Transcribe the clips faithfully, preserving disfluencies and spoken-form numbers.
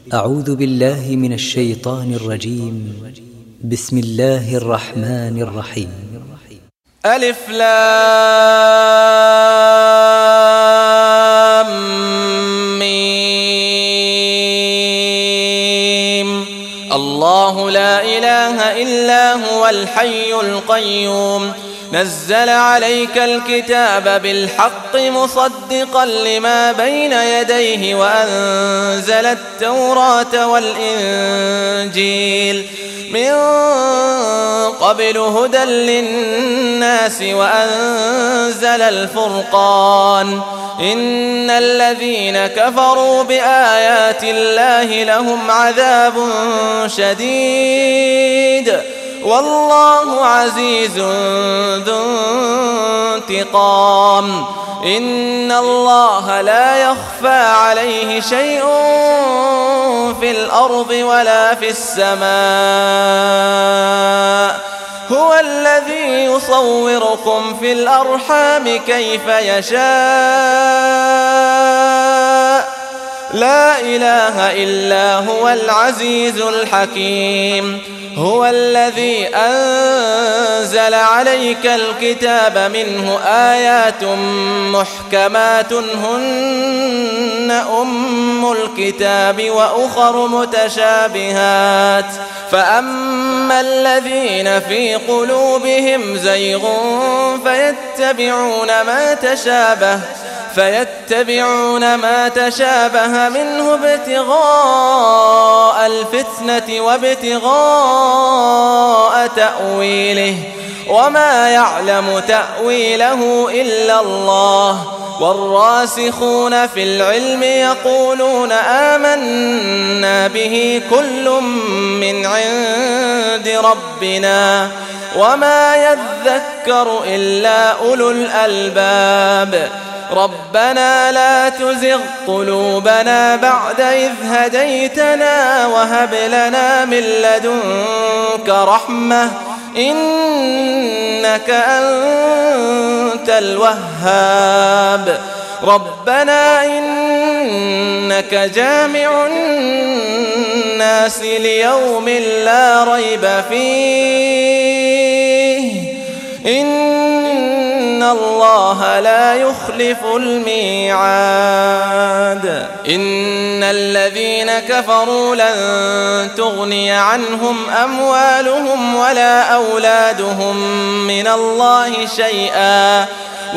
أعوذ بالله من الشيطان الرجيم. بسم الله الرحمن الرحيم. ألف لام ميم. الله لا إله إلا هو الحي القيوم نزل عليك الكتاب بالحق مصدقا لما بين يديه وأنزل التوراة والإنجيل من قبل هدى للناس وأنزل الفرقان إن الذين كفروا بآيات الله لهم عذاب شديد والله عزيز ذو انتقام إن الله لا يخفى عليه شيء في الأرض ولا في السماء هو الذي يصوركم في الأرحام كيف يشاء لا إله إلا هو العزيز الحكيم هو الذي أنزل عليك الكتاب منه آيات محكمات هن أم الكتاب وأخر متشابهات فأما الذين في قلوبهم زيغ فيتبعون ما تشابه فيتبعون ما تشابه منه ابتغاء الفتنة وابتغاء تأويله وما يعلم تأويله إلا الله والراسخون في العلم يقولون آمنا به كل من عند ربنا وما يذكر إلا أولو الألباب ربنا لا تزغ قلوبنا بعد إذ هديتنا وهب لنا من لدنك رحمة إنك أنت الوهاب ربنا إنك جامع الناس ليوم لا ريب فيه إن الله لا يخلف الميعاد إن الذين كفروا لن تغني عنهم أموالهم ولا أولادهم من الله شيئا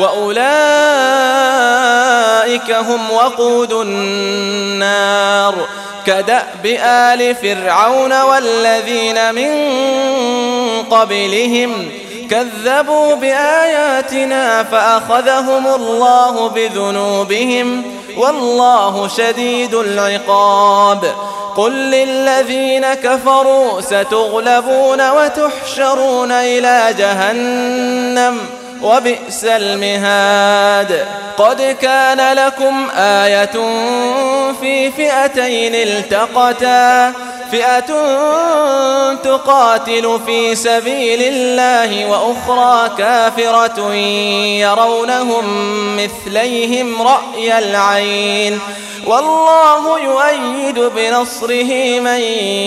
وأولئك هم وقود النار كدأب آل فرعون والذين من قبلهم كذبوا بآياتنا فأخذهم الله بذنوبهم والله شديد العقاب قل للذين كفروا ستغلبون وتحشرون إلى جهنم وبئس المهاد قد كان لكم آية في فئتين التقتا فئة تقاتل في سبيل الله وأخرى كافرة يرونهم مثليهم رأي العين والله يؤيد بنصره من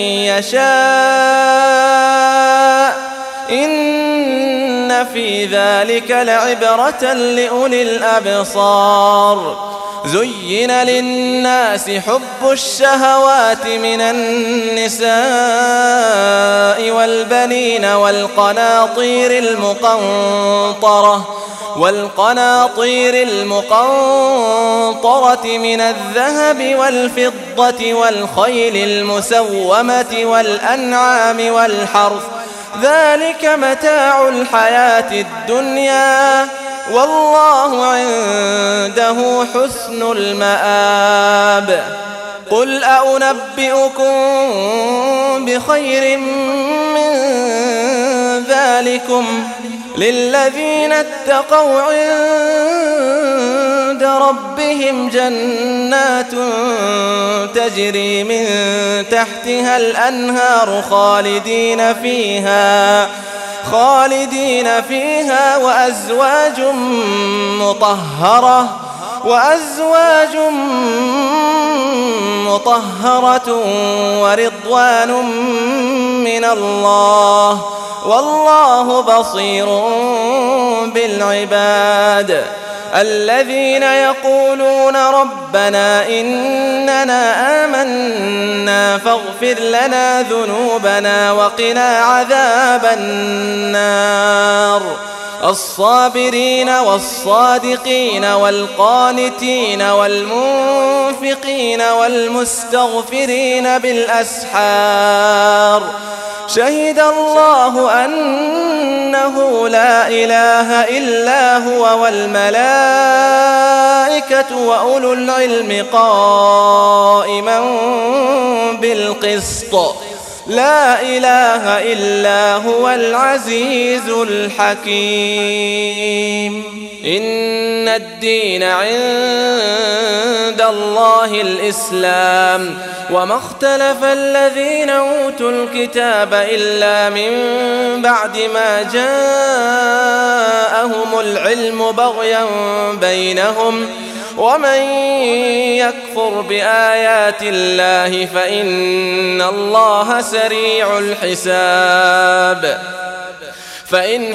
يشاء إن في ذلك لعبرة لأولي الأبصار زين للناس حب الشهوات من النساء والبنين والقناطير المقنطرة والقناطير المقنطرة من الذهب والفضة والخيل المسومة والأنعام والحرث ذلك متاع الحياة الدنيا والله عنده حسن المآب قل أنبئكم بخير من ذلكم للذين اتقوا عند ربهم جنات تجري من تحتها الأنهار خالدين فيها خالدين فيها وأزواج مطهرة وأزواج مطهرة ورضوان من الله والله بصير بالعباد. الذين يقولون ربنا إننا آمنا فاغفر لنا ذنوبنا وقنا عذاب النار. الصابرين والصادقين والقانتين والمنفقين والمستغفرين بالأسحار. شهد الله أنه لا إله إلا هو والملائكة وأولو العلم قائما بالقسط. لا إله إلا هو العزيز الحكيم. إن الدين عند الله الإسلام وما اختلف الذين أوتوا الكتاب إلا من بعد ما جاءهم العلم بغيا بينهم ومن يكفر بآيات الله فإن الله سريع الحساب. فإن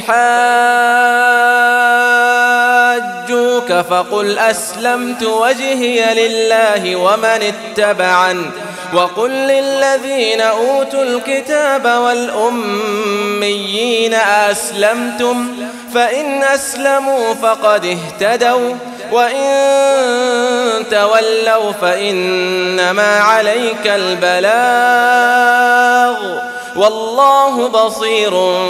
حاجوك فقل أسلمت وجهي لله ومن اتبعن وقل للذين أوتوا الكتاب والأميين أسلمتم فإن أسلموا فقد اهتدوا وإن تولوا فإنما عليك البلاغ والله بصير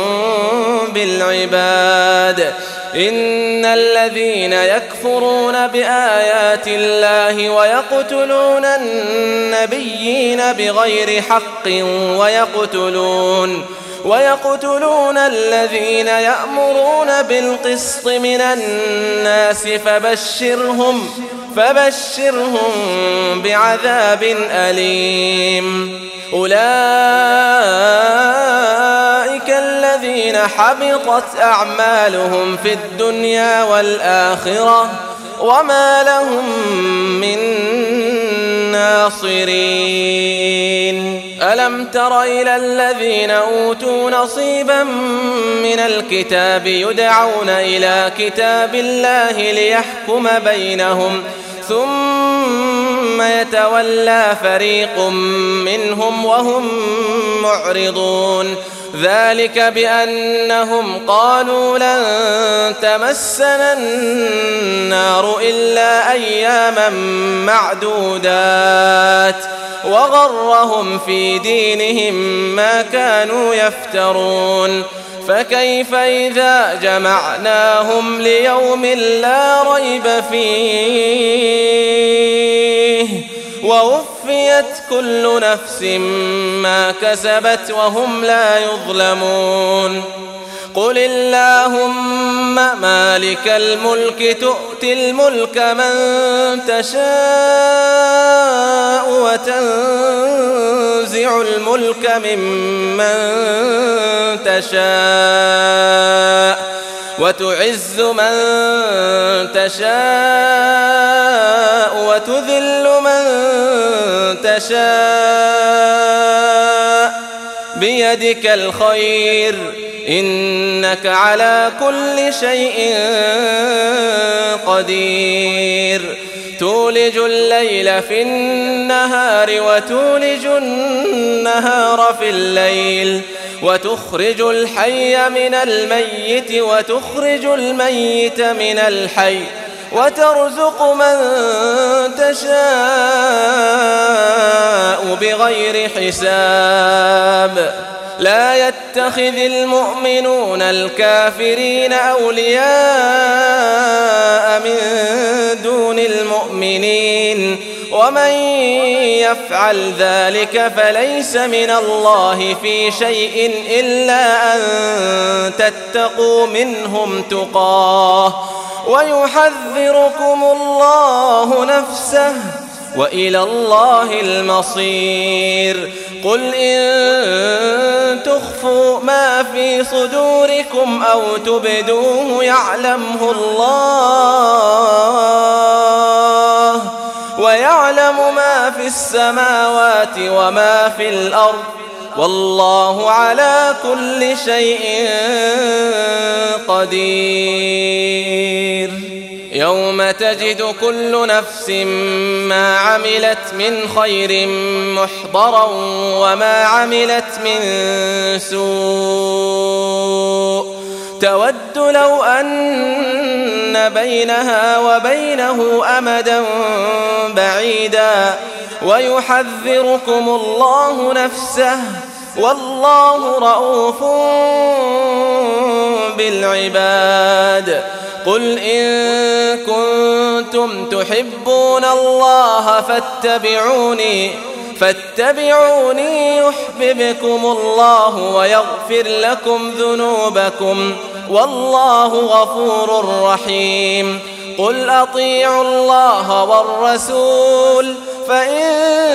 بالعباد. إن الذين يكفرون بآيات الله ويقتلون النبيين بغير حق ويقتلون ويقتلون الذين يأمرون بالقسط من الناس فبشرهم فبشرهم بعذاب أليم. أولئك الذين حبطت أعمالهم في الدنيا والآخرة وما لهم من ناصرين. ألم تر إلى الذين أوتوا نصيبا من الكتاب يدعون إلى كتاب الله ليحكم بينهم ثم يتولى فريق منهم وهم معرضون. ذلك بأنهم قالوا لن تمسنا النار إلا أياما معدودات وغرهم في دينهم ما كانوا يفترون. فكيف إذا جمعناهم ليوم لا ريب فيه ووفيت كل نفس ما كسبت وهم لا يظلمون. قل اللهم مالك الملك تؤتي الملك من تشاء وتنزع الملك ممن تشاء وتعز من تشاء وتذل من تشاء بيدك الخير إنك على كل شيء قدير. تولج الليل في النهار وتولج النهار في الليل وتخرج الحي من الميت وتخرج الميت من الحي وترزق من تشاء بغير حساب. لا يتخذ المؤمنون الكافرين أولياء من دون المؤمنين ومن يفعل ذلك فليس من الله في شيء إلا أن تتقوا منهم تقاه ويحذركم الله نفسه وإلى الله المصير. قل إن تخفوا ما في صدوركم أو تبدوه يعلمه الله السماوات وما في الأرض والله على كل شيء قدير. يوم تجد كل نفس ما عملت من خير محضرا وما عملت من سوء تود لو أن بينها وبينه أمدا بعيدا ويحذركم الله نفسه والله رؤوف بالعباد. قل إن كنتم تحبون الله فاتبعوني فاتبعوني يحببكم الله ويغفر لكم ذنوبكم والله غفور رحيم. قل أطيعوا الله والرسول فإن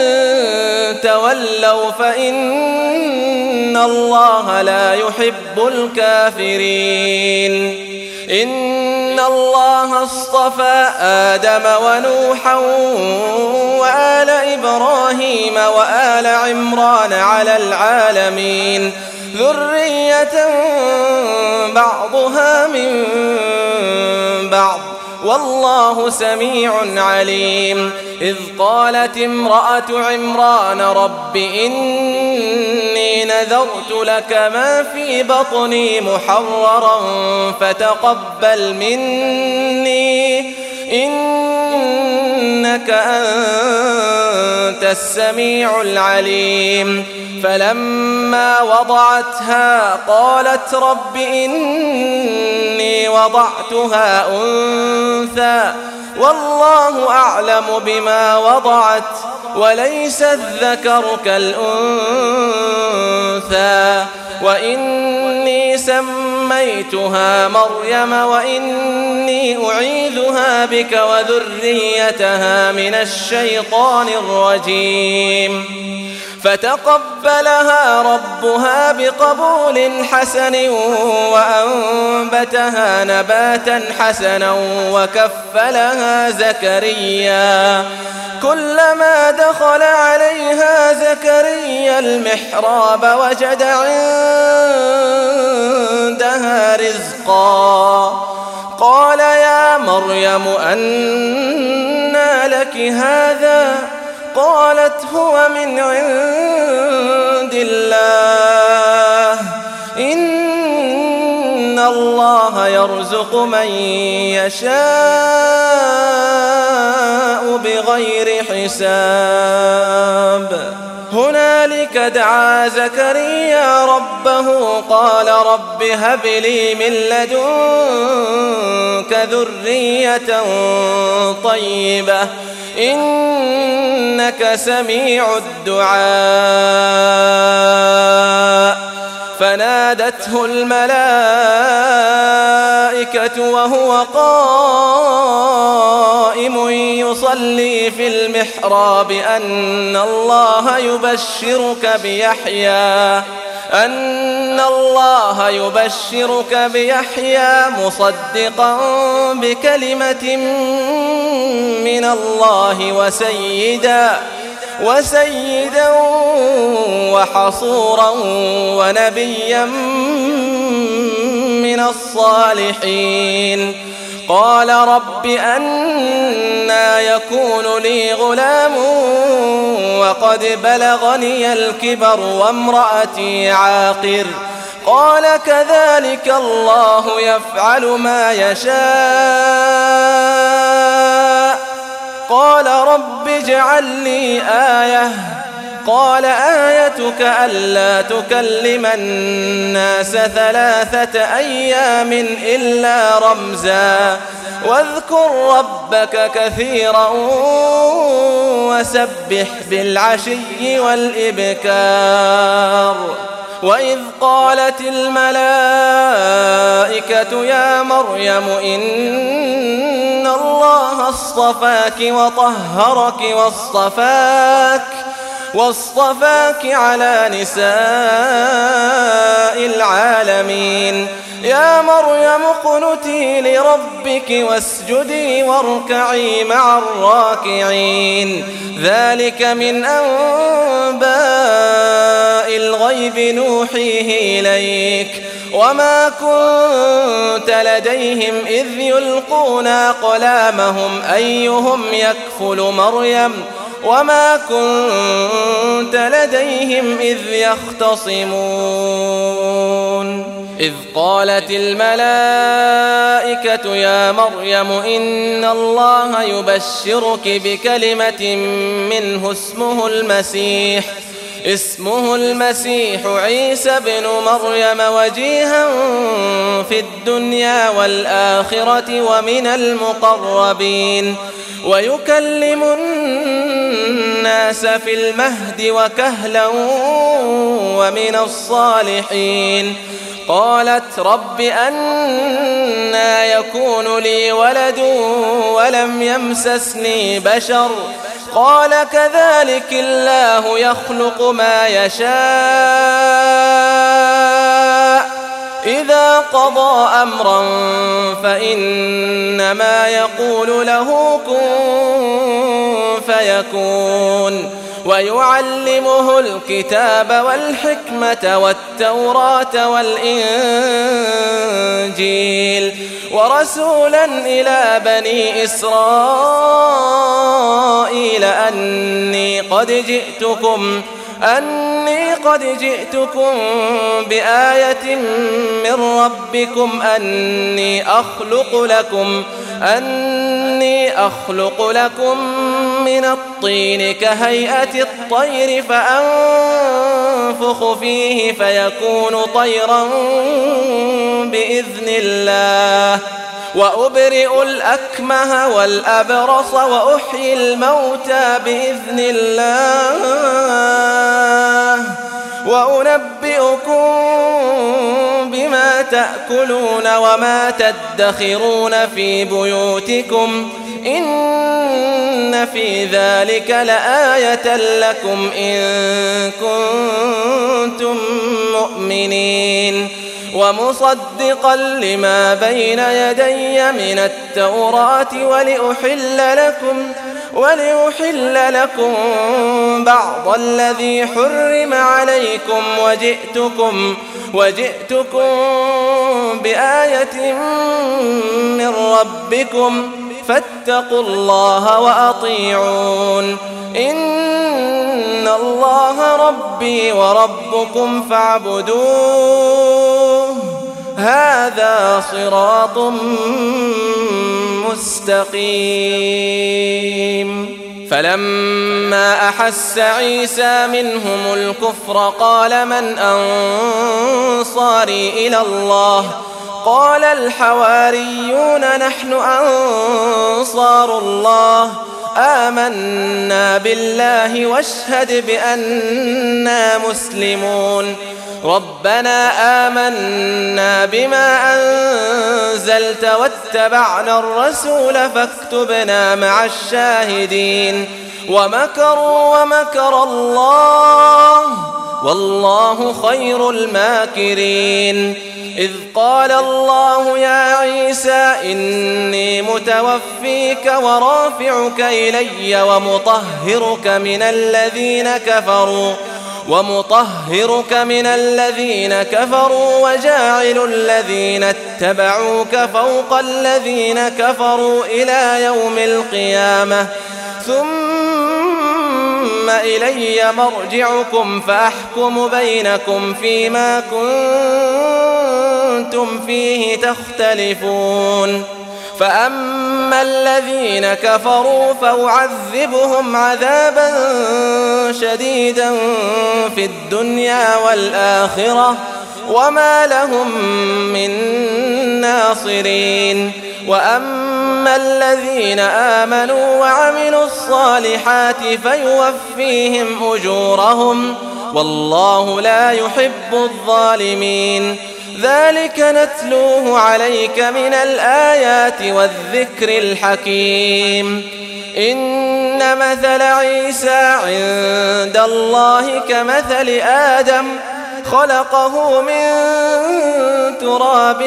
تولوا فإن الله لا يحب الكافرين. إن الله اصطفى آدم ونوحا وآل إبراهيم وآل عمران على العالمين ذرية بعضها من بعض والله سميع عليم. إذ قالت امرأة عمران رب إني نذرت لك ما في بطني محررا فتقبل مني إنك أنت السميع العليم. فلما وضعتها قالت رب إني وضعتها أنثى والله أعلم بما وضعت وليس الذكر كالأنثى وإني سميتها مريم وإني أعيذها بك وذريتها من الشيطان الرجيم. فتقبلها ربها بقبول حسن وأنبتها نباتا حسنا وكفلها زكريا. كلما دخل عليها زكريا المحراب وجد عندها رزقا قال يا مريم أنى لك هذا قالت هو من عند الله إن الله يرزق من يشاء بغير حساب. هنالك دعا زكريا ربه قال رب هب لي من لدنك ذرية طيبة إنك سميع الدعاء. فنادته الملائكة وهو قائم يصلي في المحراب أن الله يبشرك بيحيى أن الله يبشرك بيحيى مصدقا بكلمة من الله وسيدا وسيدا وحصورا ونبيا من الصالحين. قال رب أنى يكون لي غلام وقد بلغني الكبر وامرأتي عاقر قال كذلك الله يفعل ما يشاء. قال رب اجعل لي آية قال آيتك ألا تكلم الناس ثلاثة أيام إلا رمزا واذكر ربك كثيرا وسبح بالعشي والإبكار. وإذ قالت الملائكة يا مريم إن الله اصطفاك وطهرك واصطفاك واصطفاك على نساء العالمين يا مريم اقنتي لربك واسجدي واركعي مع الراكعين ذلك من أنباء الغيب نوحيه إليك وما كنت لديهم إذ يلقون أقلامهم أيهم يكفل مريم وما كنت لديهم إذ يختصمون إذ قالت الملائكة يا مريم إن الله يبشرك بكلمة منه اسمه المسيح اسمه المسيح عيسى بن مريم وجيها في الدنيا والآخرة ومن المقربين ويكلم الناس في المهد وكهلا ومن الصالحين قالت رب أنى يكون لي ولد ولم يمسسني بشر قال كذلك الله يخلق ما يشاء إذا قضى أمرا فإنما يقول له كن فيكون ويعلمه الكتاب والحكمة والتوراة والإنجيل ورسولا إلى بني إسرائيل أني قد جئتكم أني قد جئتكم بآية من ربكم أني أخلق لكم أني أخلق لكم من الطين كهيئة الطير فأنفخ فيه فيكون طيرا بإذن الله وأبرئ الأكمه والأبرص وأحيي الموتى بإذن الله وأنبئكم بما تأكلون وما تدخرون في بيوتكم إن في ذلك لآية لكم إن كنتم مؤمنين ومصدقا لما بين يدي من التوراة ولأحل لكم ولأحل لكم بعض الذي حرم عليكم وجئتكم وجئتكم بآية من ربكم فاتقوا الله وأطيعون إن الله ربي وربكم فاعبدوه هذا صراط مستقيم فلما أحس عيسى منهم الكفر قال من أنصاري إلى الله قال الحواريون نحن أنصار الله آمنا بالله واشهد بأننا مسلمون ربنا آمنا بما أنزلت واتبعنا الرسول فاكتبنا مع الشاهدين ومكروا ومكر الله والله خير الماكرين إذ قال الله يا عيسى إني متوفيك ورافعك إلي ومطهرك من الذين كفروا ومطهرك من الذين كفروا وجاعل الذين اتبعوك فوق الذين كفروا إلى يوم القيامة ثم إلي مرجعكم فأحكم بينكم فيما كنتم فيه تختلفون فأما الذين كفروا فأعذبهم عذابا شديدا في الدنيا والآخرة وما لهم من ناصرين وأما الذين آمنوا وعملوا الصالحات فيوفيهم أجورهم والله لا يحب الظالمين ذلك نتلوه عليك من الآيات والذكر الحكيم إن مثل عيسى عند الله كمثل آدم خلقه من تراب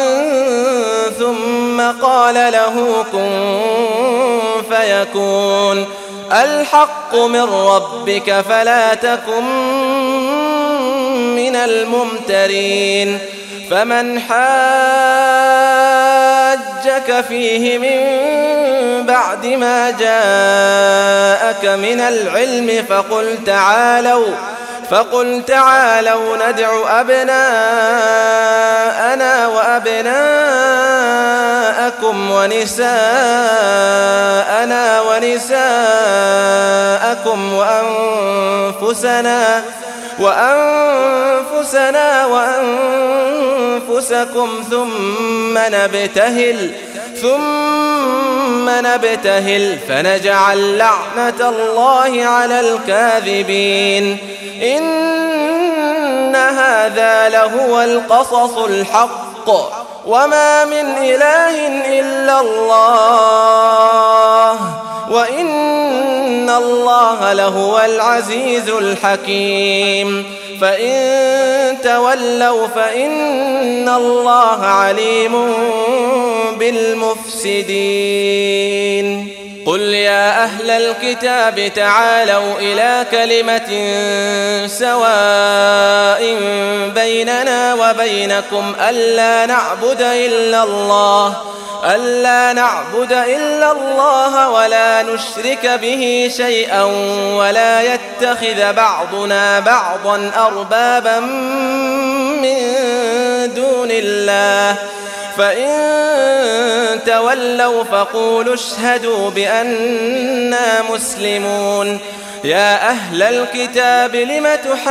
ثم قال له كن فيكون الحق من ربك فلا تكن من الممترين فمن حاجك فيه من بعد ما جاءك من العلم فقل تعالوا فقل تعالوا ندع أبناءنا وأبناءكم ونساءنا ونساءكم وأنفسنا وأنفسنا وأنفسكم ثم نبتهل ثم نبتهل فنجعل لعنة الله على الكاذبين إن هذا لهو القصص الحق وما من إله إلا الله وإن الله لهو العزيز الحكيم فإن تولوا فإن الله عليم بالمفسدين قل يا أهل الكتاب تعالوا إلى كلمة سواء بيننا وبينكم ألا نعبد إلا الله ألا نعبد إلا الله ولا نشرك به شيئا ولا يتخذ بعضنا بعضا أربابا من دون الله فإن تولوا فقولوا اشهدوا بأننا مسلمون يا أهل الكتاب لم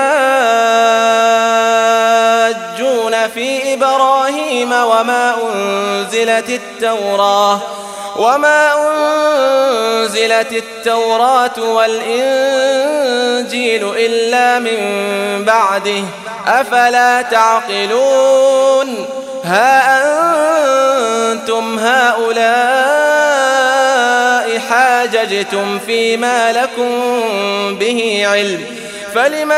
تحاجون في إبراهيم وما أنزلت التوراة وما أنزلت التوراة والإنجيل إلا من بعده أفلا تعقلون ها أنتم هؤلاء حاججتم فيما لكم به علم فلم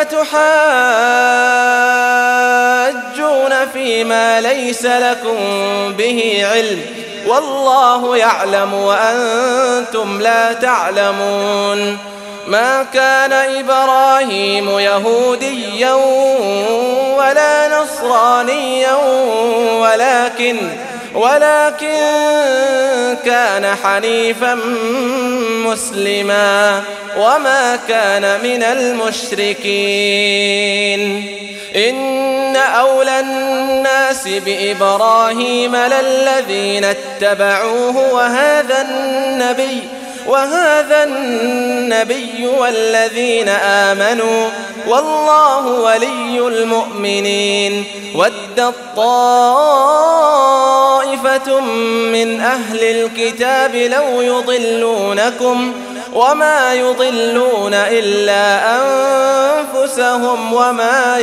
تحاجون فيما ليس لكم به علم والله يعلم وأنتم لا تعلمون ما كان إبراهيم يهوديا ولا نصرانيا ولكن ولكن كان حنيفا مسلما وما كان من المشركين إن أولى الناس بإبراهيم للذين اتبعوه وهذا النبي وهذا النبي والذين آمنوا والله ولي المؤمنين ود طائفة من أهل الكتاب لو يضلونكم وما يضلون إلا أنفسهم وما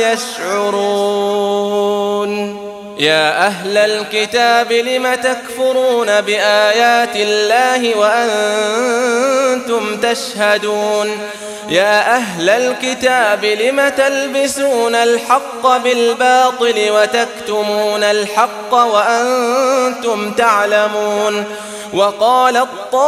يشعرون يا أهل الكتاب لم تكفرون بآيات الله وأنتم تشهدون يا أهل الكتاب لم تلبسون الحق بالباطل وتكتمون الحق وأنتم تعلمون وقالت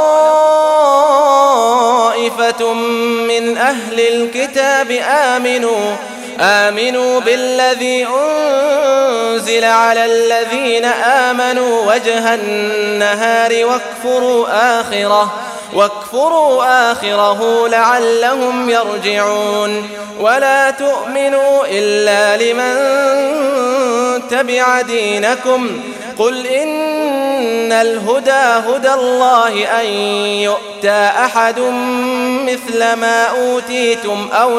طائفة من أهل الكتاب آمنوا آمنوا بالذي أنزل على الذين آمنوا وجه النهار واكفروا آخره واكفروا آخره لعلهم يرجعون ولا تؤمنوا إلا لمن تبع دينكم قل إن الهدى هدى الله أن يؤتى أحد مثل ما أوتيتم أو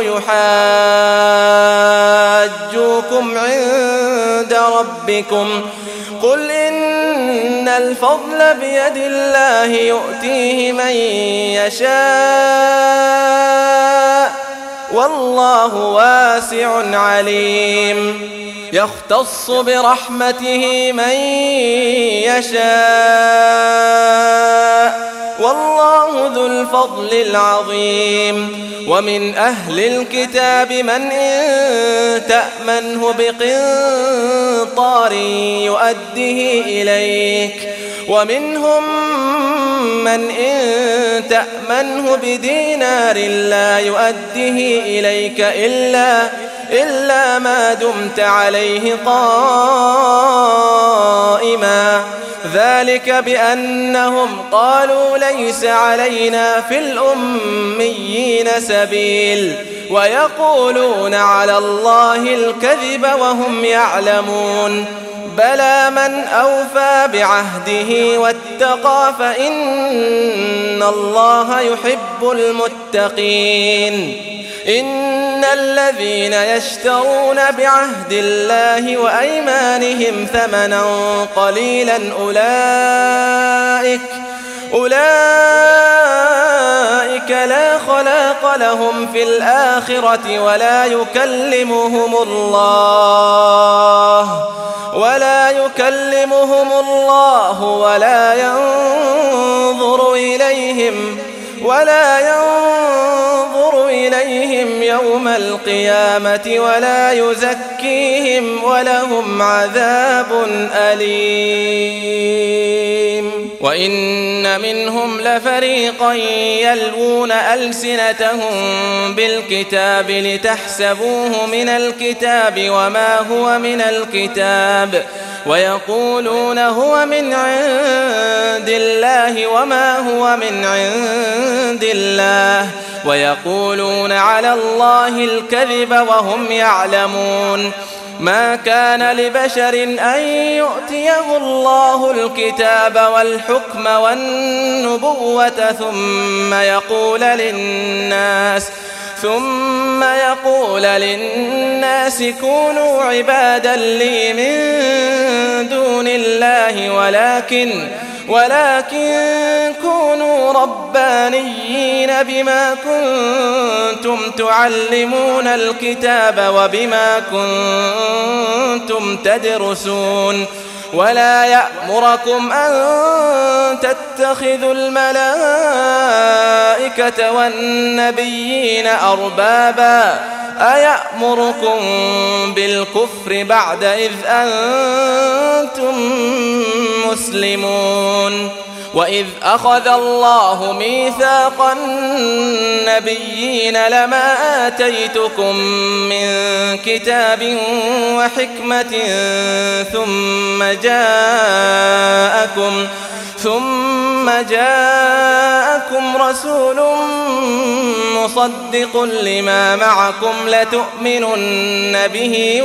يحاجوكم عند ربكم قل إن الفضل بيد الله يؤتيه من يشاء والله واسع عليم يختص برحمته من يشاء والله ذو الفضل العظيم ومن أهل الكتاب من إن تأمنه بقنطار يؤديه إليك ومنهم من إن تأمنه بدينار لا يؤديه إليك إلا, إلا ما دمت عليه قائما ذلك بأنهم قالوا ليس علينا في الأميين سبيل ويقولون على الله الكذب وهم يعلمون بلى من أوفى بعهده واتقى فإن الله يحب المتقين إن الذين يشترون بعهد الله وأيمانهم ثمنا قليلا أولئك أولئك لا خلاق لهم في الآخرة ولا يكلمهم الله ولا يكلمهم الله ولا ينظر إليهم ولا ينظر إليهم يوم القيامة ولا يزكيهم ولهم عذاب أليم وإن منهم لفريقا يلوون ألسنتهم بالكتاب لتحسبوه من الكتاب وما هو من الكتاب ويقولون هو من عند الله وما هو من عند الله ويقولون على الله الكذب وهم يعلمون ما كان لبشر أن يؤتيه الله الكتاب والحكم والنبوة ثم يقول للناس ثم يقول للناس كونوا عبادا لي من دون الله ولكن ولكن كونوا ربانيين بما كنتم تعلمون الكتاب وبما كنتم تدرسون ولا يأمركم أن تتخذوا الملائكة والنبيين أربابا أيأمركم بالكفر بعد إذ أنتم مسلمون وإذ أخذ الله ميثاق النبيين لما آتيتكم من كتاب وحكمة ثم جاءكم ثم جاءكم رسول مصدق لما معكم لتؤمنن به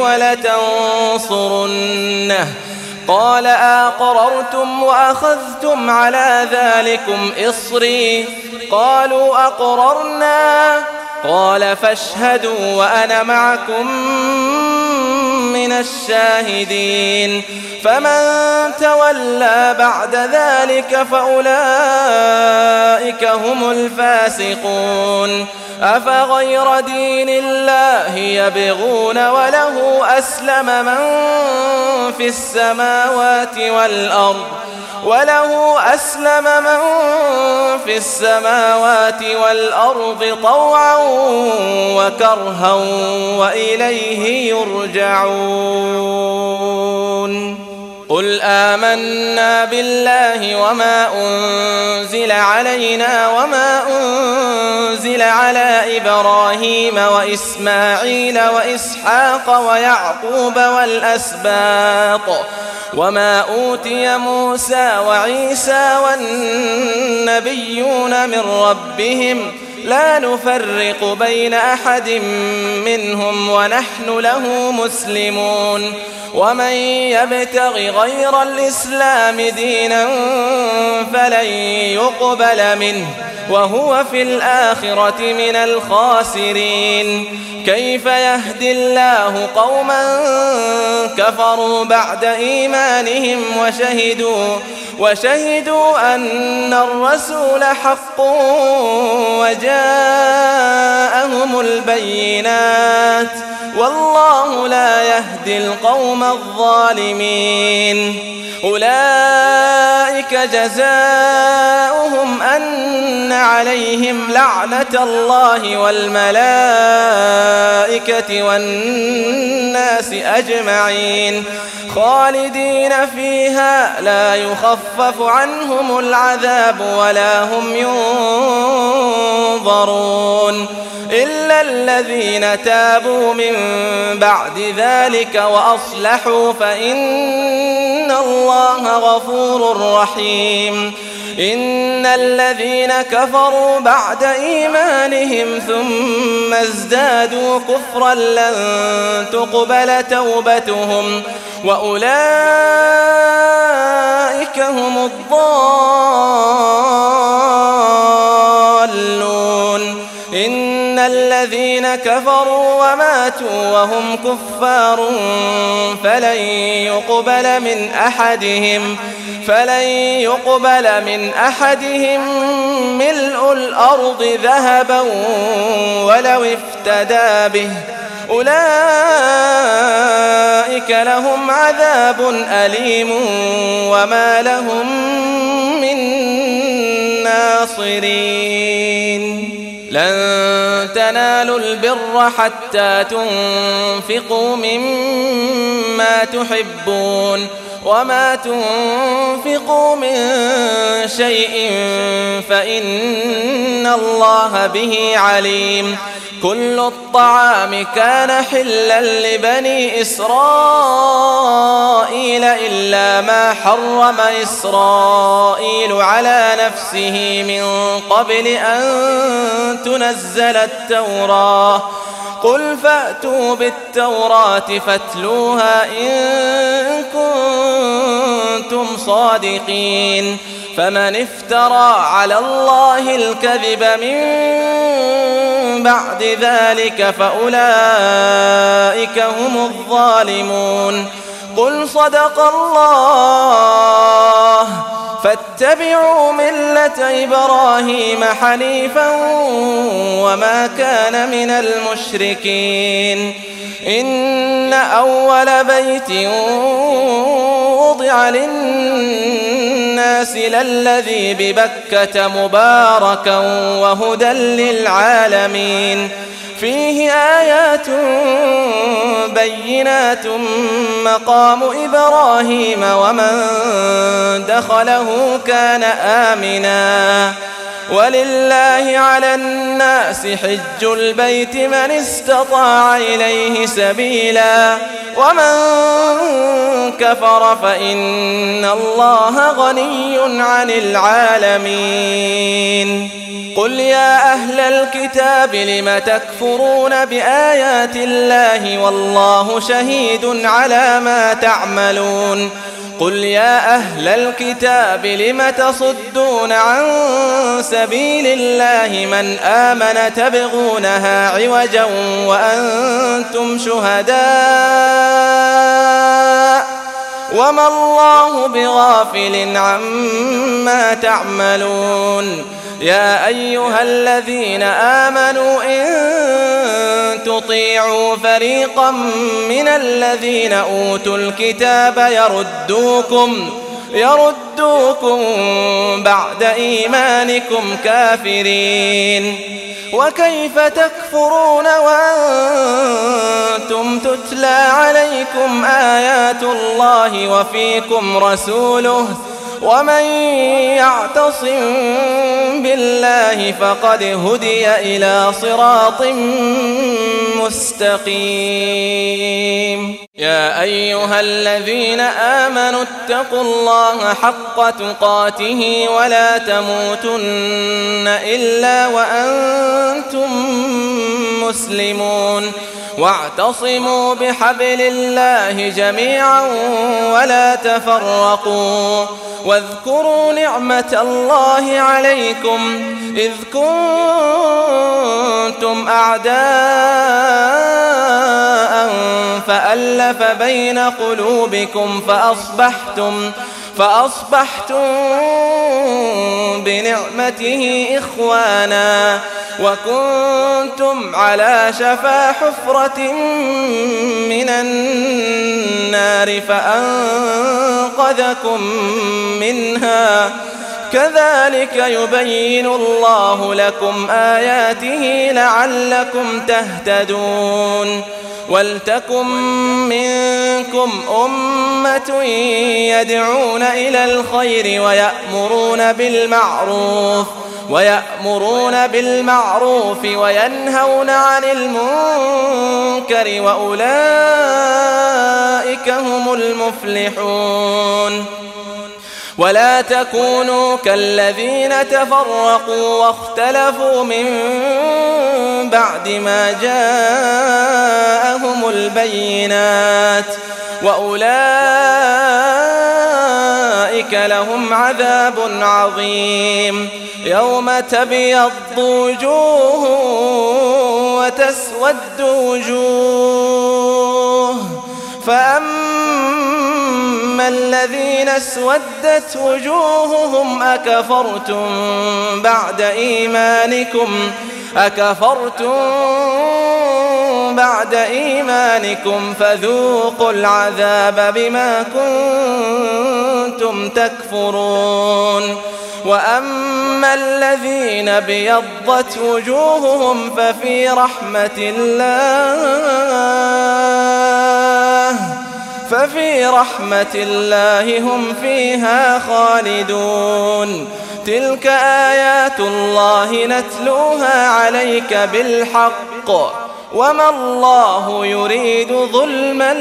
ولتنصرنه قال أقررتم وأخذتم على ذلكم إصري قالوا أقررنا قال فاشهدوا وأنا معكم من الشاهدين فمن تولى بعد ذلك فأولئك هم الفاسقون أفغير دين الله يبغون وله أسلم من في السماوات والأرض وله أسلم من في السماوات والأرض طوعا وكرها وإليه يرجعون قل آمنا بالله وما أنزل علينا وما أنزل على إبراهيم وإسماعيل وإسحاق ويعقوب والأسباط وما أوتي موسى وعيسى والنبيون من ربهم لا نفرق بين أحد منهم ونحن له مسلمون ومن يبتغ غير الإسلام دينا فلن يقبل منه وهو في الآخرة من الخاسرين كيف يهدي الله قوما كفروا بعد إيمانهم وشهدوا وشهدوا أن الرسول حق وجاءهم البينات والله لا يهدي القوم الظالمين أولئك ذلك جزاؤهم أن عليهم لعنة الله والملائكة والناس أجمعين خالدين فيها لا يخفف عنهم العذاب ولا هم ينظرون إلا الذين تابوا من بعد ذلك وأصلحوا فإن الله غفور رحيم إن الذين كفروا بعد إيمانهم ثم ازدادوا كفرا لن تقبل توبتهم وأولئك هم الضالون إن الذين كفروا وماتوا وهم كفار فلن يقبل من أحدهم فلن يقبل من أحدهم ملء الأرض ذهبا ولو افتدى به أولئك لهم عذاب أليم وما لهم من ناصرين لن تنالوا البر حتى تنفقوا مما تحبون وما تنفقوا من شيء فإن الله به عليم كل الطعام كان حلا لبني إسرائيل إلا ما حرم إسرائيل على نفسه من قبل أن تنزل التوراة قل فأتوا بالتوراة فاتلوها إن كنتم صادقين فمن افترى على الله الكذب من بعد ذلك فأولئك هم الظالمون قل صدق الله فاتبعوا ملة إبراهيم حنيفا وما كان من المشركين إن أول بيت وضع للناس للذي ببكة مباركا وهدى للعالمين فيه آيات بينات مقام إبراهيم ومن دخله كان آمنا ولله على الناس حج البيت من استطاع إليه سبيلا ومن كفر فإن الله غني عن العالمين قل يا أهل الكتاب لم تكفرون بآيات الله والله شهيد على ما تعملون قل يا أهل الكتاب لم تصدون عن سبيل الله من آمن تبغونها عوجا وأنتم شهداء وما الله بغافل عما تعملون يا أيها الذين آمنوا إن تطيعوا فريقا من الذين أوتوا الكتاب يردوكم يردوكم بعد إيمانكم كافرين وكيف تكفرون وأنتم تتلى عليكم آيات الله وفيكم رسوله ومن يعتصم بالله فقد هدي إلى صراط مستقيم يا أيها الذين آمنوا اتقوا الله حق تقاته ولا تموتن إلا وأنتم مسلمون واعتصموا بحبل الله جميعا ولا تفرقوا واذكروا نعمة الله عليكم إذ كنتم أعداء فألف بين قلوبكم فأصبحتم فأصبحتم بنعمته إخوانا وكنتم على شفا حفرة من النار فأنقذكم أخرجكم منها كذلك يبين الله لكم آياته لعلكم تهتدون ولتكن منكم أمة يدعون إلى الخير ويأمرون بالمعروف ويأمرون بالمعروف وينهون عن المنكر وأولئك هم المفلحون ولا تكونوا كالذين تفرقوا واختلفوا من بعد ما جاءهم البينات وأولئك لهم عذاب عظيم يوم تبيض وجوه وتسود وجوه فأما الذين اسودت وجوههم أكفرتم بعد إيمانكم أكفرتم بعد إيمانكم فذوقوا العذاب بما كنتم تكفرون وأما الذين بيضت وجوههم ففي رحمة الله ففي رحمة الله هم فيها خالدون تلك آيات الله نتلوها عليك بالحق وما الله يريد ظلما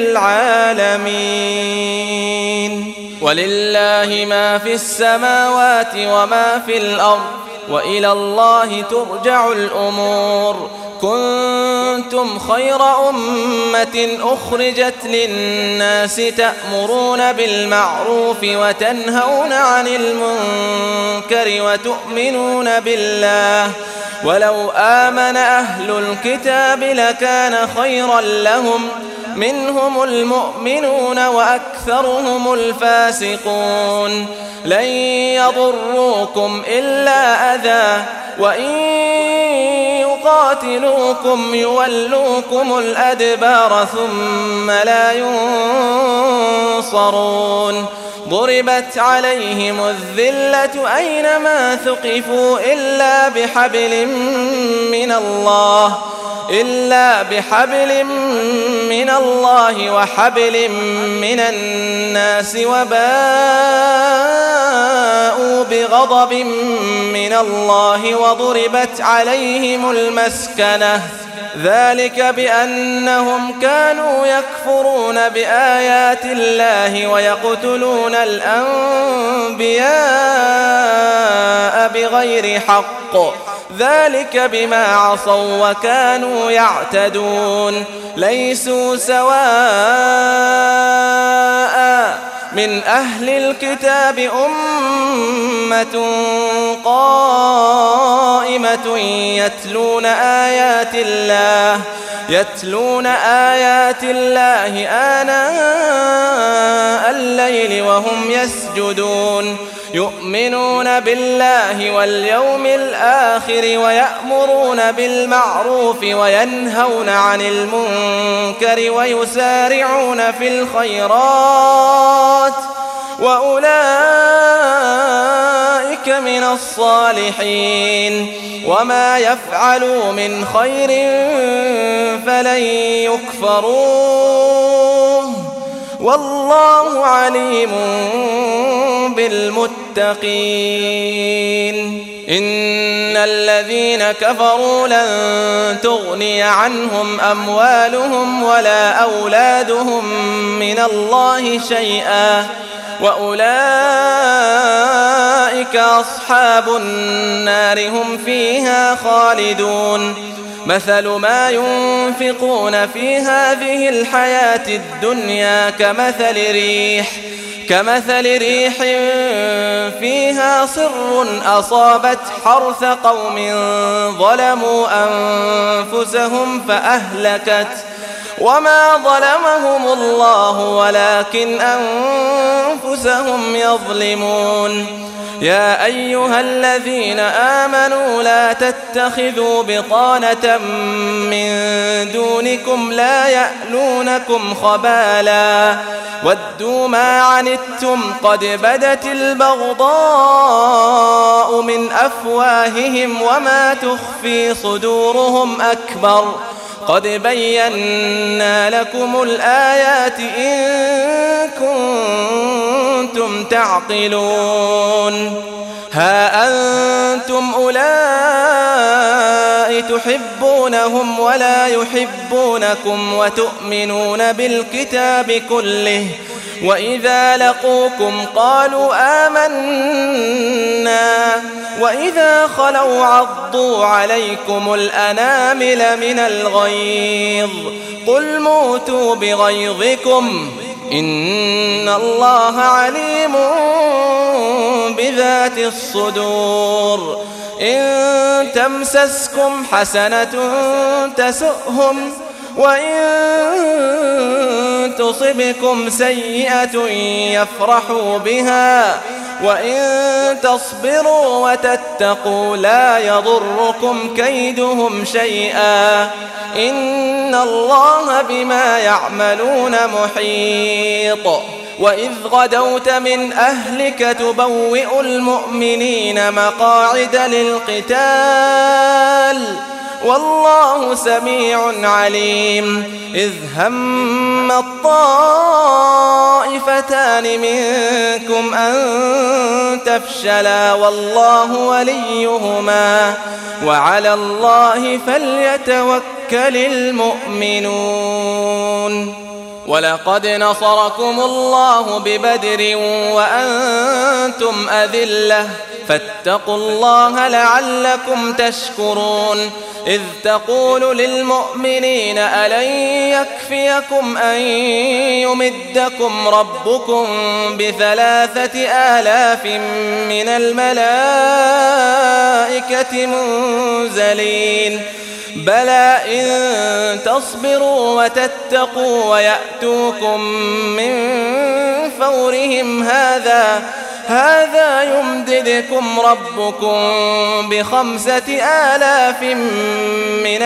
للعالمين ولله ما في السماوات وما في الأرض وإلى الله ترجع الأمور كنتم خير أمة أخرجت للناس تأمرون بالمعروف وتنهون عن المنكر وتؤمنون بالله ولو آمن أهل الكتاب لكان خيرا لهم منهم المؤمنون وأكثرهم الفاسقون لن يضروكم إلا أذى وإن يقاتلوكم يولوكم الأدبار ثم لا ينصرون ضربت عليهم الذلة أينما ثقفوا إلا بحبل من الله إلا بحبل من الله وحبل من الناس وباءوا بغضب من الله وضربت عليهم المسكنة ذلك بأنهم كانوا يكفرون بآيات الله ويقتلون الأنبياء بغير حق ذلك بما عصوا وكانوا يعتدون ليسوا سواء من أهل الكتاب أمة قائمة يتلون آيات الله يتلون آيات الله آناء الليل وهم يسجدون يؤمنون بالله واليوم الآخر ويأمرون بالمعروف وينهون عن المنكر ويسارعون في الخيرات وأولئك من الصالحين وما يفعلوا من خير فلن يكفروه والله عليم بالمتقين إن الذين كفروا لن تغني عنهم أموالهم ولا أولادهم من الله شيئا وأولئك أصحاب النار هم فيها خالدون مثل ما ينفقون في هذه الحياة الدنيا كمثل ريح كمثل ريح فيها صر أصابت حرث قوم ظلموا أنفسهم فأهلكت وما ظلمهم الله ولكن أنفسهم يظلمون يا أيها الذين آمنوا لا تتخذوا بطانة من دونكم لا يألونكم خبالا ودوا ما عنتم قد بدت البغضاء من أفواههم وما تخفي صدورهم أكبر قد بينا لكم الآيات إن كنتم تعقلون ها أنتم أولئك تحبونهم ولا يحبونكم وتؤمنون بالكتاب كله وإذا لقوكم قالوا آمنا وإذا خلوا عضوا عليكم الأنامل من الغيظ قل موتوا بغيظكم إن الله عليم بذات الصدور إن تمسسكم حسنة تسؤهم وإن تصبكم سيئة يفرحوا بها وإن تصبروا وتتقوا لا يضركم كيدهم شيئا إن الله بما يعملون محيط وإذ غدوت من أهلك تبوئ المؤمنين مقاعد للقتال والله سميع عليم إذ هم الطائفتان منكم أن تفشلا والله وليهما وعلى الله فليتوكل المؤمنون ولقد نصركم الله ببدر وأنتم أذلة فاتقوا الله لعلكم تشكرون إذ تقول للمؤمنين ألن يكفيكم أن يمدكم ربكم بثلاثة آلاف من الملائكة منزلين بلى إن تصبروا وتتقوا ويأتوكم من فورهم هذا هذا يمددكم ربكم بخمسة آلاف من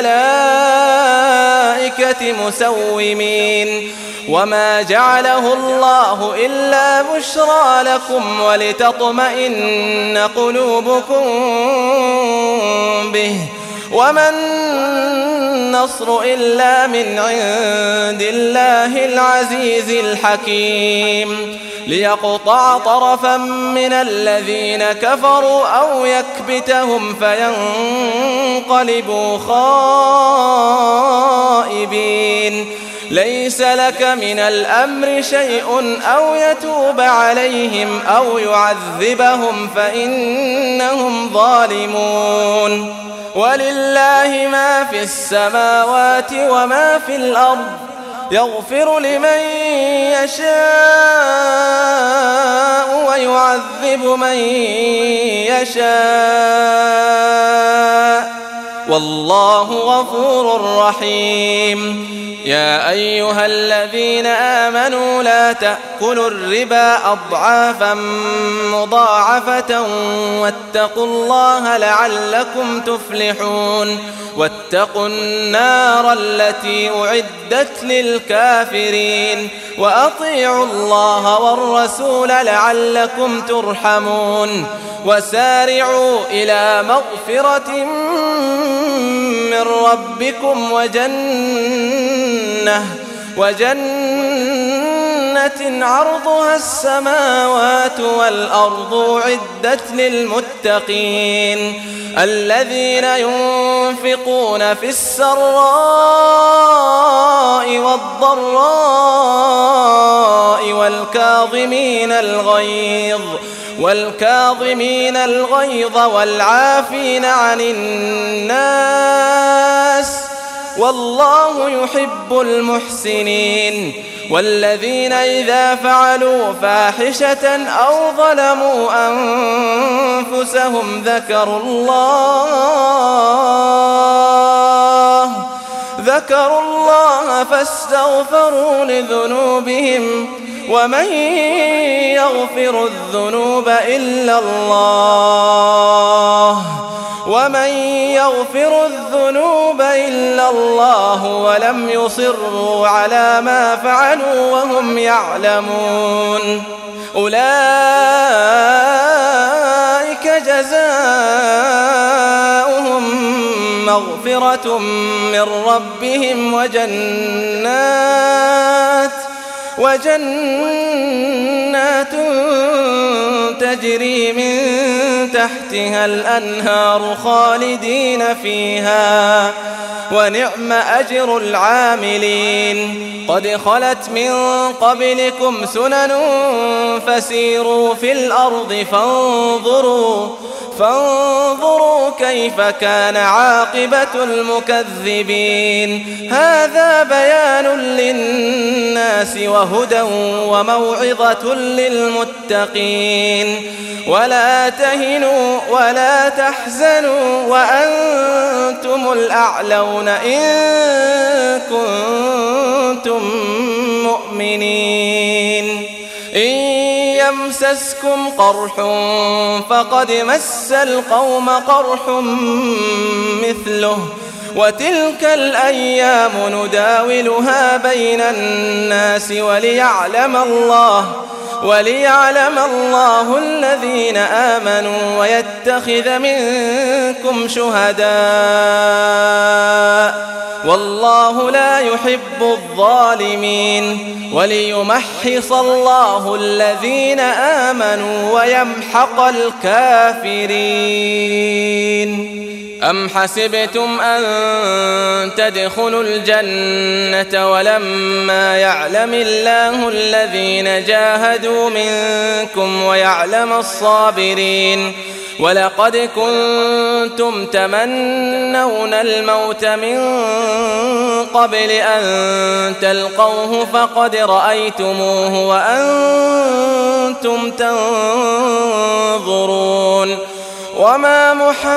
الملائكة مسومين وما جعله الله إلا بشرى لكم ولتطمئن قلوبكم به وما النصر إلا من عند الله العزيز الحكيم ليقطع طرفا من الذين كفروا أو يكبتهم فينقلبوا خائبين ليس لك من الأمر شيء أو يتوب عليهم أو يعذبهم فإنهم ظالمون ولله ما في السماوات وما في الأرض يغفر لمن يشاء ويعذب من يشاء والله غفور رحيم يا أيها الذين آمنوا لا تأكلوا الربا أضعافا مضاعفة واتقوا الله لعلكم تفلحون واتقوا النار التي أعدت للكافرين وأطيعوا الله والرسول لعلكم ترحمون وسارعوا إلى مغفرة من ربكم وجنة وجنة عرضها السماوات والأرض أعدت للمتقين الذين ينفقون في السراء والضراء والكاظمين الغيظ والكاظمين الغيظ والعافين عن الناس والله يحب المحسنين والذين إذا فعلوا فاحشة أو ظلموا أنفسهم ذكروا الله ذكروا الله فاستغفروا لذنوبهم ومن يغفر الذنوب إلا الله ومن يغفر الذنوب إلا الله ولم يصروا على ما فعلوا وهم يعلمون أولئك جزاؤهم مغفرة من ربهم وجنات وجنات تجري من تحتها الأنهار خالدين فيها ونعم أجر العاملين قد خلت من قبلكم سنن فسيروا في الأرض فانظروا فانظروا كيف كان عاقبة المكذبين هذا بيان للناس وهدى وموعظة للمتقين ولا تهنوا ولا تحزنوا وأنتم الأعلون إن كنتم مؤمنين إن يمسسكم قرح فقد مس القوم قرح مثله وتلك الأيام نداولها بين الناس وليعلم الله وليعلم الله الذين آمنوا ويتخذ منكم شهداء والله لا يحب الظالمين وليمحص الله الذين آمنوا ويمحق الكافرين أم حسبتم أن تدخلوا الجنة ولما يعلم الله الذين جاهدوا منكم ويعلم الصابرين ولقد كنتم تمنون الموت من قبل أن تلقوه فقد رأيتموه وأنتم تنظرون وما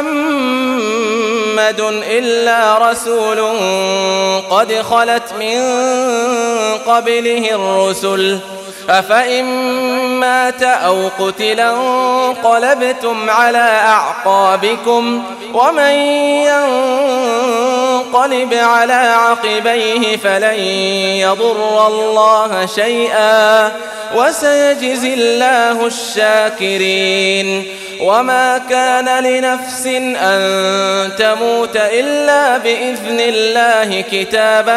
محمد إلا رسول قد خلت من قبله الرسل أفإن مات أو قتلا انقلبتم على أعقابكم ومن ينقلب على عقبيه فلن يضر الله شيئا وسيجزي الله الشاكرين وما كان لنفس أن تموت إلا بإذن الله كتابا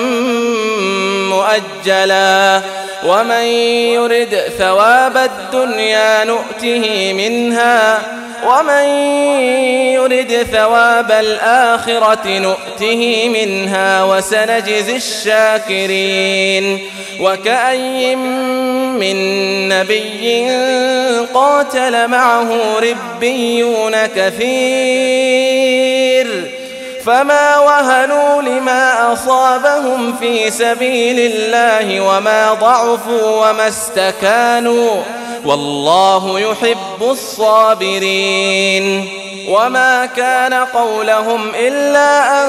مؤجلا ومن يرد ثواب الدنيا نؤته منها ومن يرد ثواب الآخرة نؤته منها وسنجزي الشاكرين وكأي من نبي قاتل معه ربيون كثير فما وهنوا لما أصابهم في سبيل الله وما ضعفوا وما استكانوا والله يحب الصابرين وما كان قولهم إلا أن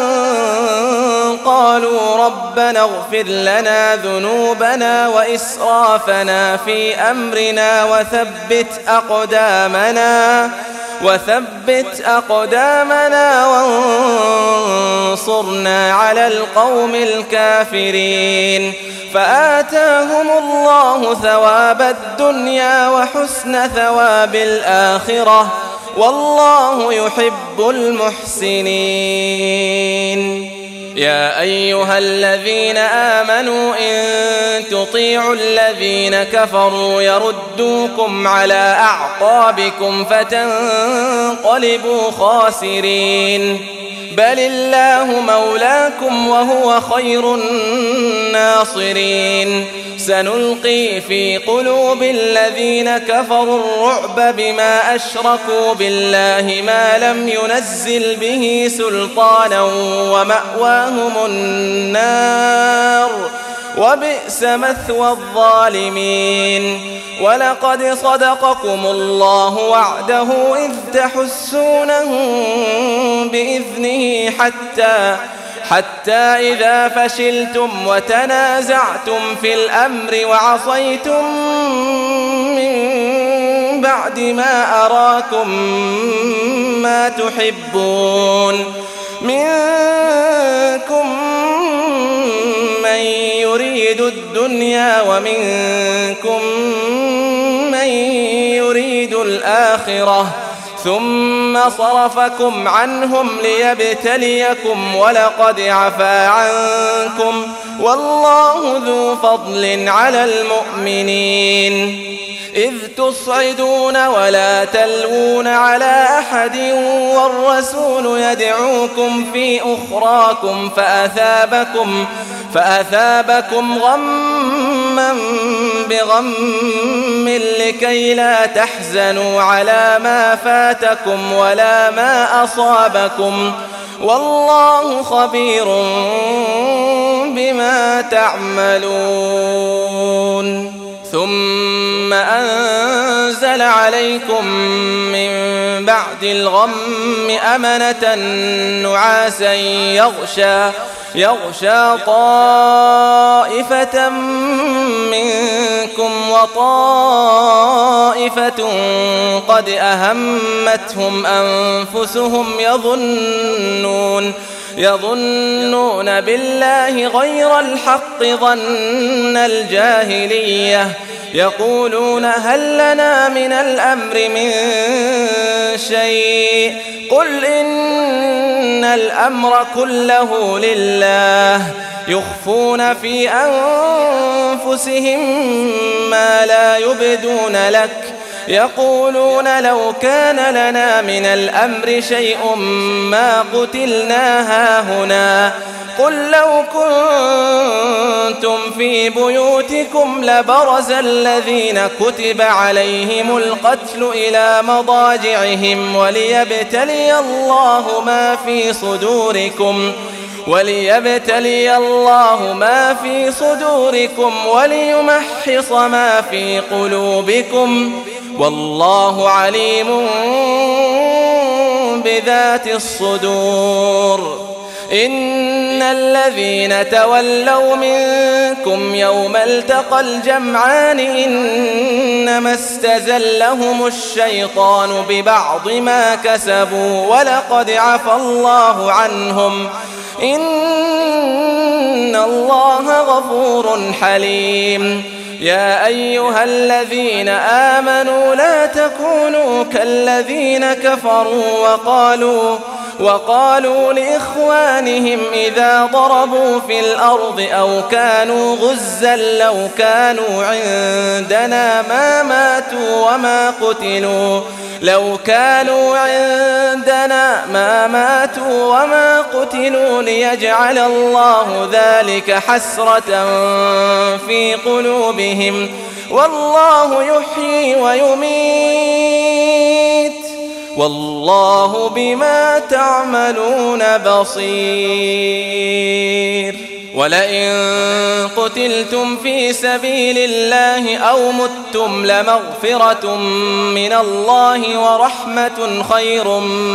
قالوا ربنا اغفر لنا ذنوبنا وإسرافنا في أمرنا وثبت أقدامنا وثبت أقدامنا وانصرنا على القوم الكافرين فآتاهم الله ثواب الدنيا وحسن ثواب الآخرة والله يحب المحسنين يا أيها الذين آمنوا إن تطيعوا الذين كفروا يردوكم على أعقابكم فتنقلبوا خاسرين بل الله مولاكم وهو خير الناصرين سنلقي في قلوب الذين كفروا الرعب بما أشركوا بالله ما لم ينزل به سلطانا ومأواهم النار وبئس مثوى الظالمين ولقد صدقكم الله وعده إذ تحسونهم بإذنه حتى حتى إذا فشلتم وتنازعتم في الأمر وعصيتم من بعد ما أراكم ما تحبون منكم من يريد الدنيا ومنكم من يريد الآخرة ثم صرفكم عنهم ليبتليكم ولقد عفا عنكم والله ذو فضل على المؤمنين إذ تصعدون ولا تلوون على أحد والرسول يدعوكم في أخراكم فأثابكم, فأثابكم غما بغم لكي لا تحزنوا على ما فاتكم ولا ما أصابكم والله خبير بما تعملون ثم أنزل عليكم من بعد الغم أمنة نعاسا يغشى, يغشى طائفة منكم وطائفة قد أهمتهم أنفسهم يظنون يظنون بالله غير الحق ظن الجاهلية يقولون هل لنا من الأمر من شيء قل إن الأمر كله لله يخفون في أنفسهم ما لا يبدون لك يقولون لو كان لنا من الأمر شيء ما قتلنا هاهنا قل لو كنتم في بيوتكم لبرز الذين كتب عليهم القتل إلى مضاجعهم وليبتلي الله ما في صدوركم وليبتلي الله ما في صدوركم وليمحص ما في قلوبكم والله عليم بذات الصدور إن الذين تولوا منكم يوم التقى الجمعان إنما استزلهم الشيطان ببعض ما كسبوا ولقد عفى الله عنهم إن الله غفور حليم يا أيها الذين آمنوا لا تكونوا كالذين كفروا وقالوا وقالوا لإخوانهم إذا ضربوا في الأرض أو كانوا غزا لو كانوا عندنا ما ماتوا وما قتلوا لو كانوا عندنا ما ماتوا وما قتلوا ليجعل الله ذلك حسرة في قلوبهم والله يحيي ويميت والله بما تعملون بصير ولئن قتلتم في سبيل الله أو متم لمغفرة من الله ورحمة خير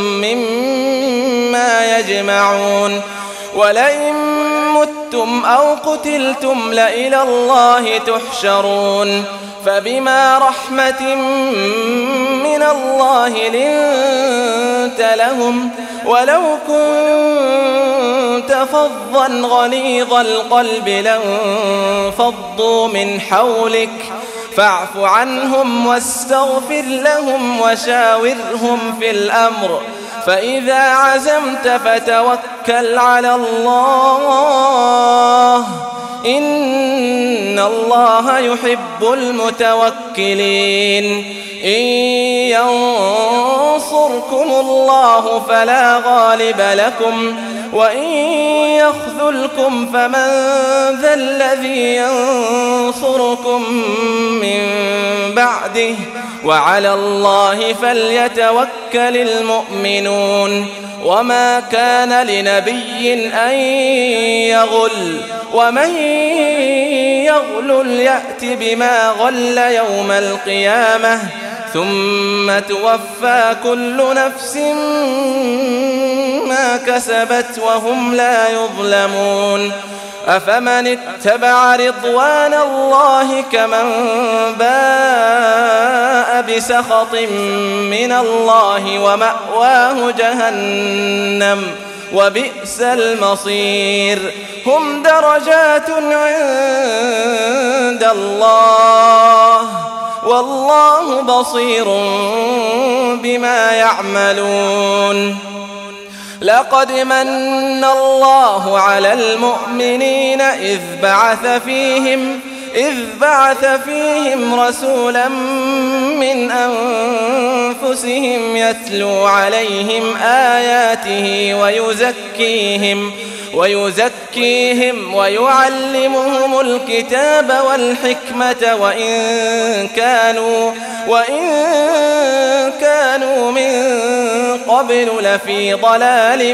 مما يجمعون ولئن متم أو قتلتم لإلى الله تحشرون فبما رحمة من الله لنت لهم ولو كنت فظا غليظ القلب لانفضوا من حولك فاعف عنهم واستغفر لهم وشاورهم في الأمر فإذا عزمت فتوكل على الله إن الله يحب المتوكلين إن ينصركم الله فلا غالب لكم وإن يخذلكم فمن ذا الذي ينصركم من بعده وعلى الله فليتوكل المؤمنون وما كان لنبي أن يغل ومن يغل يأت بما غل يوم القيامة ثم توفى كل نفس ما كسبت وهم لا يظلمون أفمن اتبع رضوان الله كمن باء بسخط من الله ومأواه جهنم وبئس المصير هم درجات عند الله والله بصير بما يعملون لقد من الله على المؤمنين إذ بعث فيهم إذ بعث فيهم رسولا من أنفسهم يتلو عليهم آياته ويزكيهم ويزكيهم ويعلمهم الكتاب والحكمة وإن كانوا وإن كانوا من قبل لفي ضلال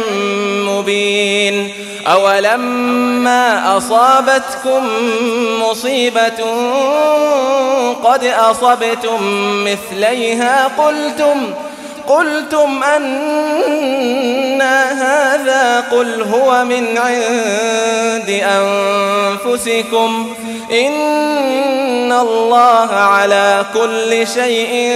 مبين أولما أصابتكم مصيبة قد أصبتم مثليها قلتم قلتم أنى هذا قل هو من عند أنفسكم إن الله على كل شيء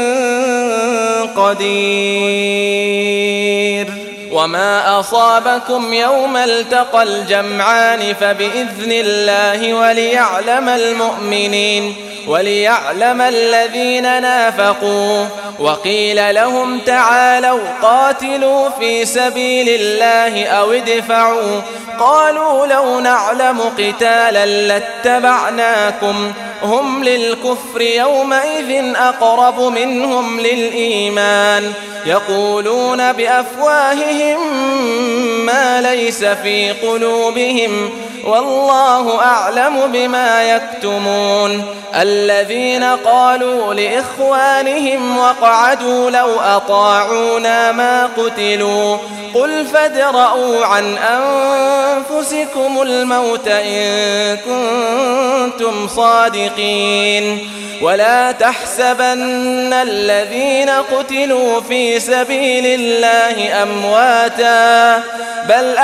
قدير وما أصابكم يوم التقى الجمعان فبإذن الله وليعلم المؤمنين وليعلم الذين نافقوا وقيل لهم تعالوا قاتلوا في سبيل الله أو ادفعوا قالوا لو نعلم قتالا لاتبعناكم هم للكفر يومئذ أقرب منهم للإيمان يقولون بأفواههم ما ليس في قلوبهم والله أعلم بما يكتمون الذين قالوا لإخوانهم وقعدوا لو أطاعونا ما قتلوا قل فادرءوا عن أنفسكم الموت إن كنتم صادقين ولا تحسبن الذين قتلوا في سبيل الله أمواتا بل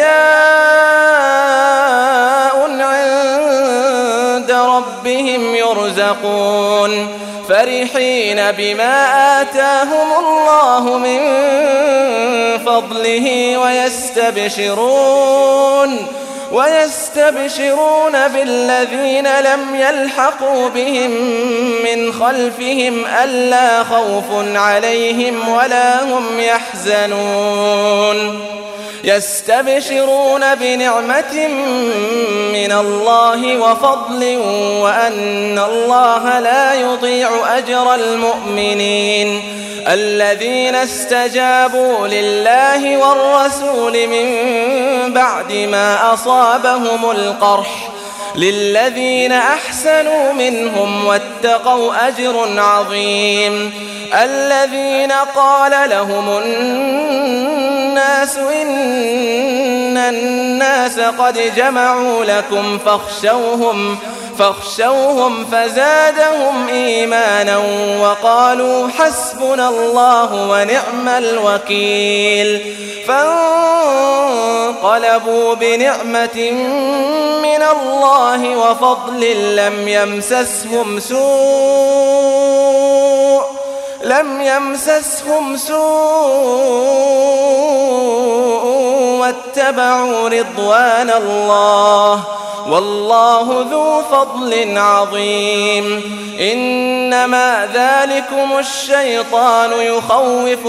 أحياء عند ربهم يرزقون فرحين بما آتاهم الله من فضله ويستبشرون ويستبشرون بالذين لم يلحقوا بهم من خلفهم ألا خوف عليهم ولا هم يحزنون يستبشرون بنعمة من الله وفضل وأن الله لا يضيع أجر المؤمنين الذين استجابوا لله والرسول من بعد ما أصابهم القرح للذين أحسنوا منهم واتقوا أجر عظيم الذين قال لهم الناس إن الناس قد جمعوا لكم فاخشوهم فاخشوهم فزادهم إيمانا وقالوا حسبنا الله ونعم الوكيل فانقلبوا بنعمة من الله وفضل لم يمسسهم سوء لم يمسسهم سوء واتبعوا رضوان الله والله ذو فضل عظيم إنما ذلكم الشيطان يخوف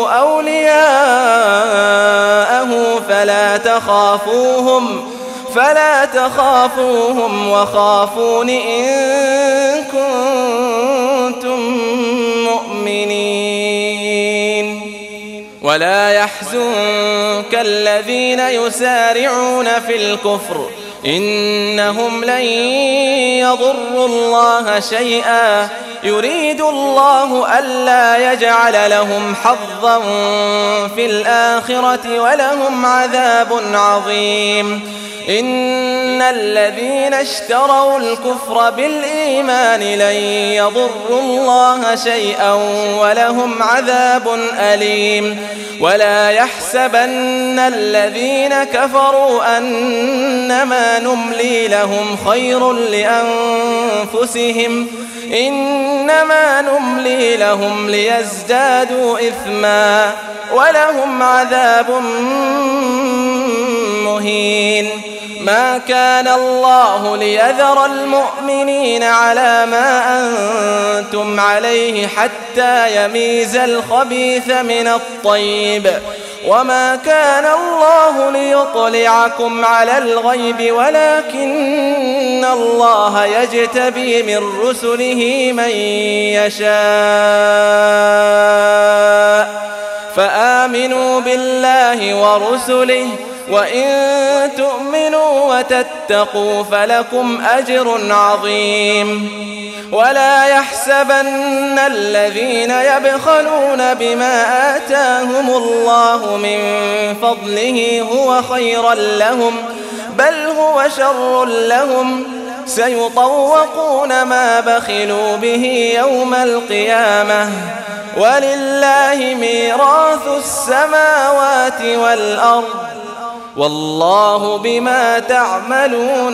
أولياءه فلا تخافوهم فلا تخافوهم وخافون إن كنتم مؤمنين ولا يحزنك الذين يسارعون في الكفر إنهم لن يضروا الله شيئا يريد الله ألا يجعل لهم حظا في الآخرة ولهم عذاب عظيم إن الذين اشتروا الكفر بالإيمان لن يضروا الله شيئا ولهم عذاب أليم ولا يحسبن الذين كفروا أنما نملي لهم خير لأنفسهم إنما نملي لهم ليزدادوا إثما ولهم عذاب مهين ما كان الله ليذر المؤمنين على ما أنتم عليه حتى يميز الخبيث من الطيب وما كان الله ليطلعكم على الغيب ولكن الله يجتبي من رسله من يشاء فآمنوا بالله ورسله وإن تؤمنوا وتتقوا فلكم أجر عظيم ولا يحسبن الذين يبخلون بما آتاهم الله من فضله هو خيرا لهم بل هو شر لهم سيطوقون ما بخلوا به يوم القيامة ولله ميراث السماوات والأرض والله بما تعملون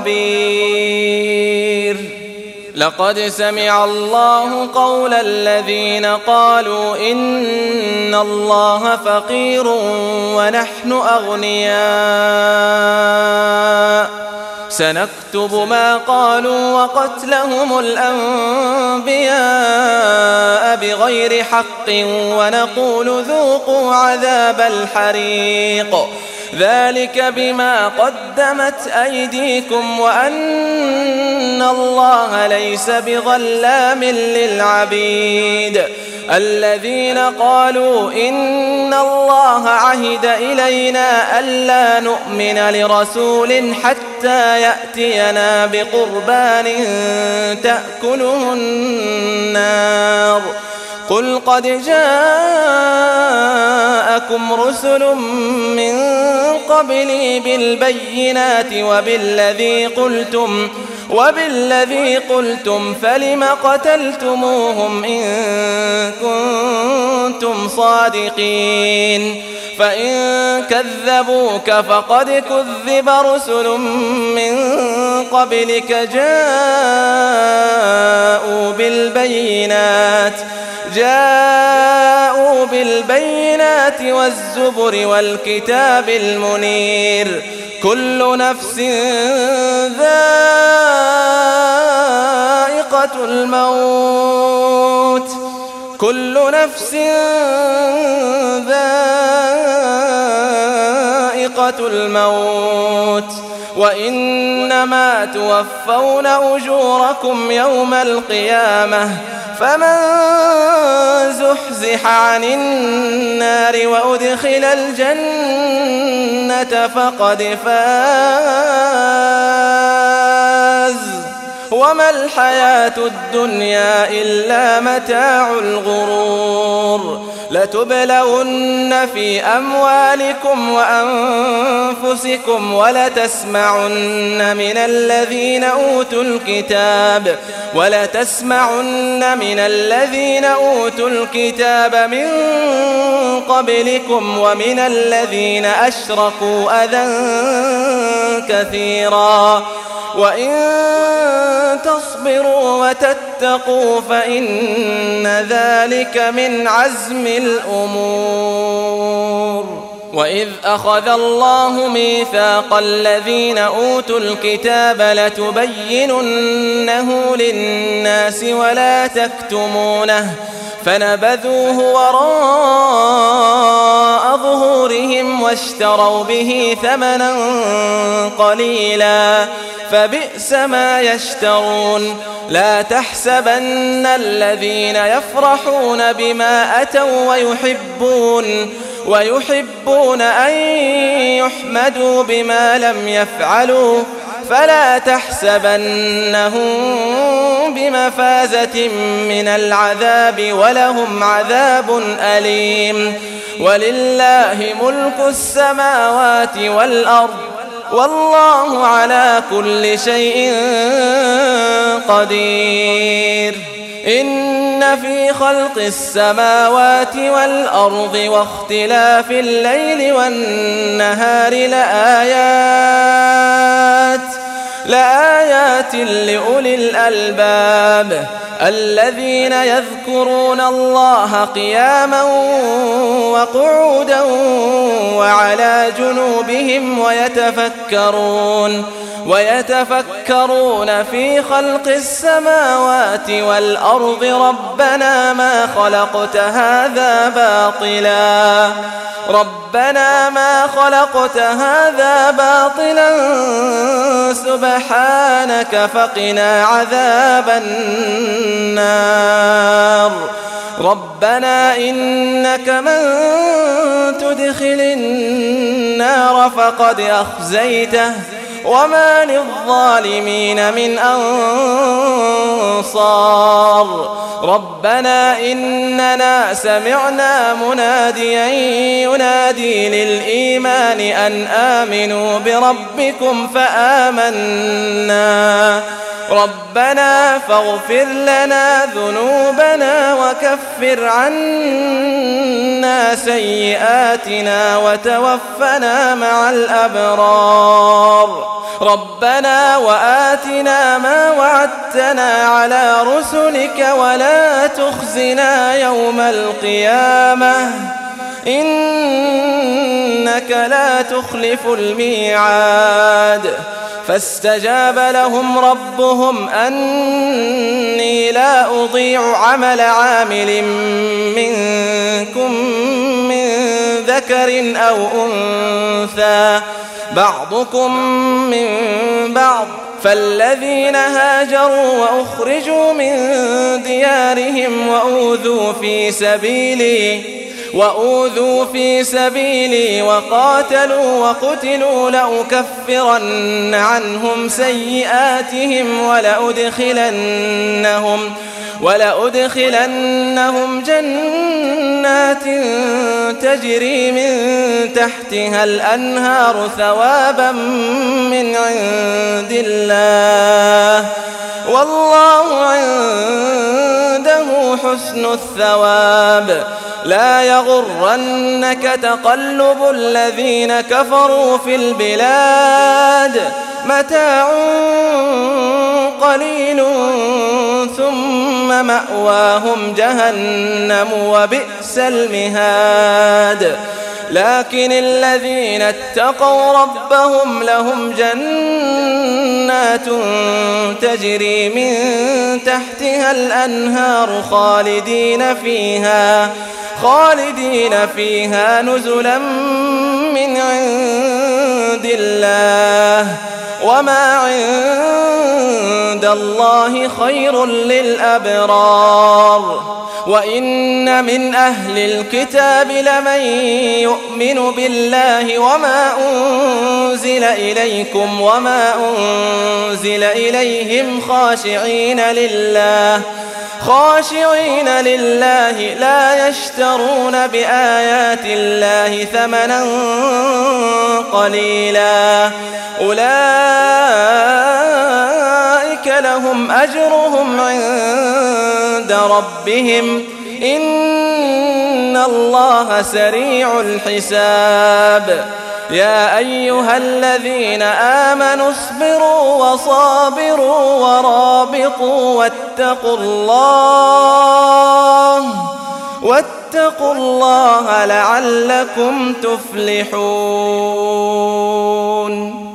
خبير لقد سمع الله قول الذين قالوا إن الله فقير ونحن أغنياء سنكتب ما قالوا وقتلهم الأنبياء بغير حق ونقول ذوقوا عذاب الحريق ذلك بما قدمت أيديكم وأن الله ليس بظلام للعبيد الذين قالوا إن الله عهد إلينا ألا نؤمن لرسول حتى يأتينا بقربان تأكله النار قل قد جاءكم رسل من قبلي بالبينات وبالذي قلتم وبالذي قلتم فلم قتلتموهم إن كنتم صادقين فإن كذبوك فقد كذب رسل من قبلك جاءوا بالبينات جاءوا بالبينات والزبر والكتاب المنير كل نفس ذائقة الموت كل نفس ذائقة الموت وإنما توفون أجوركم يوم القيامة فمن زحزح عن النار وأدخل الجنة فقد فاز وما الحياة الدنيا إلا متاع الغرور لتبلون في أموالكم وأنفسكم ولتسمعن من الذين أوتوا الكتاب ولتسمعن من الذين أوتوا الكتاب من قبلكم ومن الذين أشركوا أذى كثيرا وإن تصبروا وتتقوا فإن ذلك من عزم الأمور وإذ أخذ الله ميثاق الذين أوتوا الكتاب لتبيننه للناس ولا تكتمونه فنبذوه وراء ظهورهم واشتروا به ثمنا قليلا فبئس ما يشترون لا تحسبن الذين يفرحون بما أتوا ويحبون ويحبون أن يحمدوا بما لم يفعلوا فلا تحسبنهم بمفازة من العذاب ولهم عذاب أليم ولله ملك السماوات والأرض والله على كل شيء قدير. إن في خلق السماوات والأرض واختلاف الليل والنهار لآيات لآيات لأولي الألباب الذين يذكرون الله قياما وقعودا وعلى جنوبهم ويتفكرون ويتفكرون في خلق السماوات والأرض ربنا ما خلقت هذا باطلا ربنا ما خلقت هذا باطلا سبحانك فقنا عذاب النار. ربنا إنك من تدخل النار فقد أخزيته وما للظالمين من أنصار. ربنا إننا سمعنا مناديا ينادي للإيمان أن آمنوا بربكم فآمنا ربنا فاغفر لنا ذنوبنا وكفر عنا سيئاتنا وتوفنا مع الأبرار. ربنا وآتنا ما وعدتنا على رسلك ولا تخزنا يوم القيامة إنك لا تخلف الميعاد. فاستجاب لهم ربهم أني لا أضيع عمل عامل منكم من ذكر أو أنثى بعضكم من بعض فالذين هاجروا وأخرجوا من ديارهم وأوذوا في سبيلي وأوذوا في سبيلي وقاتلوا وقتلوا لأكفرن عنهم سيئاتهم ولأدخلنهم ولأدخلنهم جنات تجري من تحتها الأنهار ثوابا من عند الله والله عنده حسن الثواب. لا يغرنك تقلب الذين كفروا في البلاد متاع قليل ثم مأواهم جهنم وبئس المهاد. لكن الذين اتقوا ربهم لهم جنات تجري من تحتها الأنهار خالدين فيها خالدين فيها نزلا من عند الله وما عند الله خير للأبرار. وإن من أهل الكتاب لمن يؤمن بالله وما أنزل إليكم وما أنزل إليهم خاشعين لله خاشعين لله لا يشترون بآيات الله ثمنا قليلا أولئك لهم أجرهم عند ربهم إن الله سريع الحساب. يا أيها الذين آمنوا اصبروا وصابروا ورابطوا واتقوا الله واتقوا الله لعلكم تفلحون.